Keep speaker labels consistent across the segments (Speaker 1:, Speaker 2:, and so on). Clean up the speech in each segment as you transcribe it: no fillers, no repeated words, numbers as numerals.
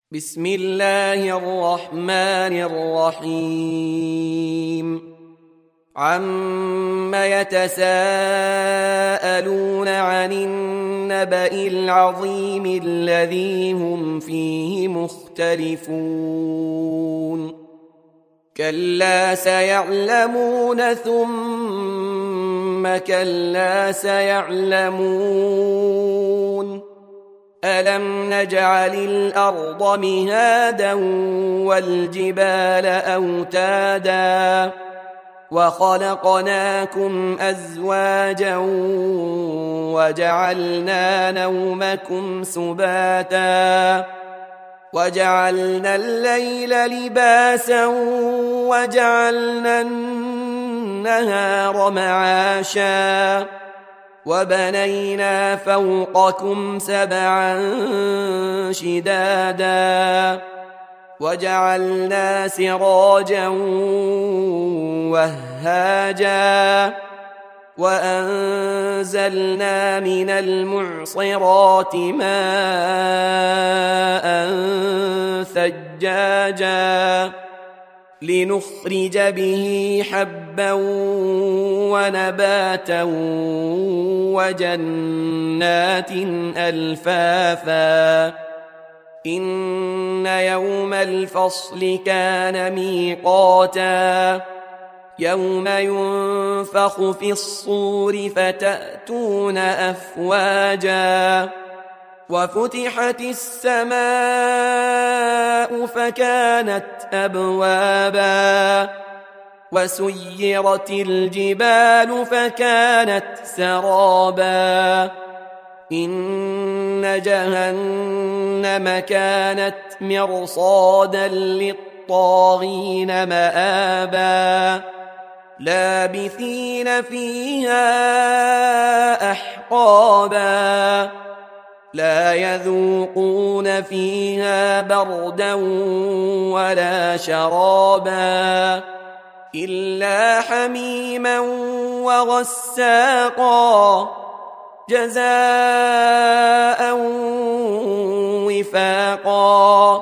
Speaker 1: بسم الله الرحمن الرحيم عم يتساءلون عن النبأ العظيم الذي هم فيه مختلفون كلا سيعلمون ثم كلا سيعلمون ألم نجعل الأرض مهادا والجبال أوتادا وخلقناكم أزواجا وجعلنا نومكم سباتا وجعلنا الليل لباسا وجعلنا النهار معاشا وبنينا فوقكم سبعا شدادا وجعلنا سراجا وهاجا وأنزلنا من المعصرات ماء ثجاجا لنخرج به حبا ونباتا وجنات ألفافا إن يوم الفصل كان ميقاتا يوم ينفخ في الصور فتأتون أفواجا وفتحت السماء فكانت أبوابا وسيرت الجبال فكانت سرابا إن جهنم كانت مرصادا للطاغين مآبا لابثين فيها أحقابا لا يذوقون فيها بردا ولا شرابا إلا حميما وغساقا جزاء وفاقا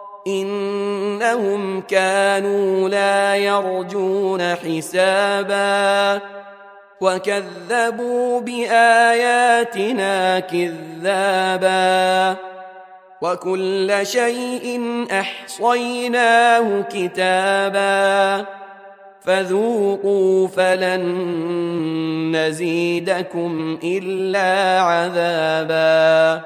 Speaker 1: إنهم كانوا لا يرجون حسابا وكذبوا بآياتنا كذابا وكل شيء أحصيناه كتابا فذوقوا فلن نزيدكم إلا عذابا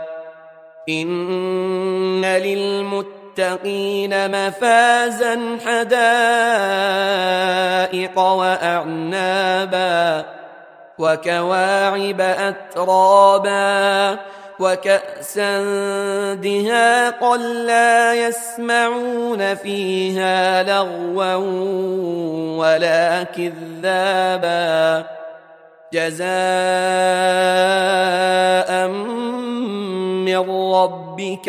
Speaker 1: إن للمتقين مفازا حدائق وأعنابا وكواعب أترابا وكأسا دهاقا لا يسمعون فيها لغوا ولا كذابا جزاء من ربك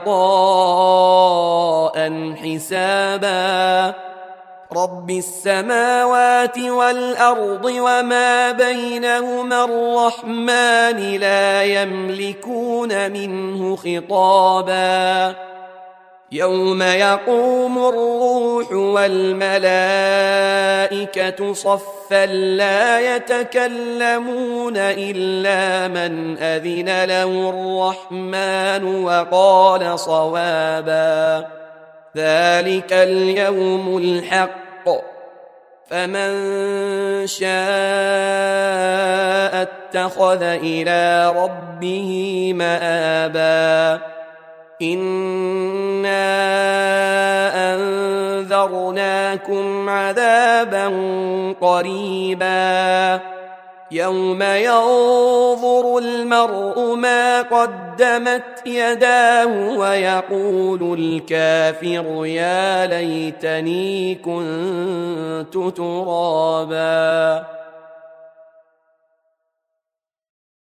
Speaker 1: عطاء حسابا رب السماوات والأرض وما بينهما الرحمن لا يملكون منه خطابا يوم يقوم الروح والملائكة صفا لا يتكلمون إلا من أذن له الرحمن وقال صوابا ذلك اليوم الحق فمن شاء اتخذ إلى ربه مآبا إنا أنذرناكم عذابا قريبا يوم ينظر المرء ما قدمت يداه ويقول الكافر يا ليتني كنت ترابا